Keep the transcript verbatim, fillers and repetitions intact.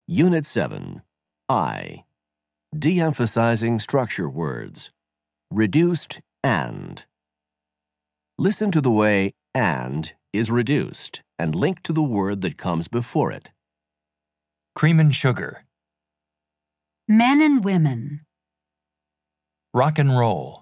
Unit seven. I. De-emphasizing structure words. Reduced and. Listen to the way and is reduced and link to the word that comes before it. Cream and sugar. Men and women. Rock and roll.